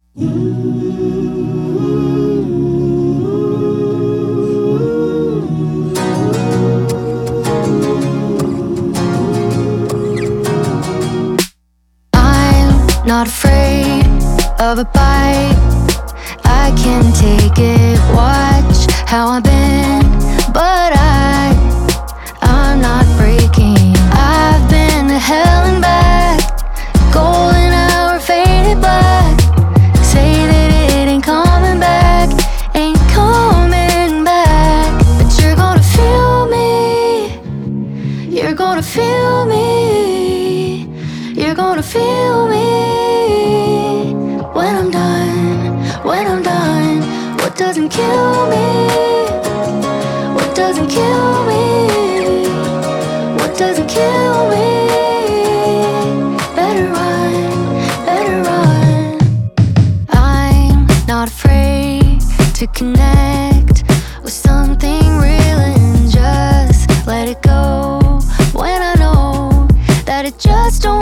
I'm not afraid of a bite. I can take it. Watch how I've been, but I'm not breaking. I've been to hell and back, golden hour faded black. Say that it ain't coming back, ain't coming back. But you're gonna feel me, you're gonna feel me, you're gonna feel me. When I'm done, when I'm done, what doesn't kill me? What doesn't kill me? What doesn't kill me? Better run, better run. I'm not afraid to connect with something real and just let it go. When I know that it just don't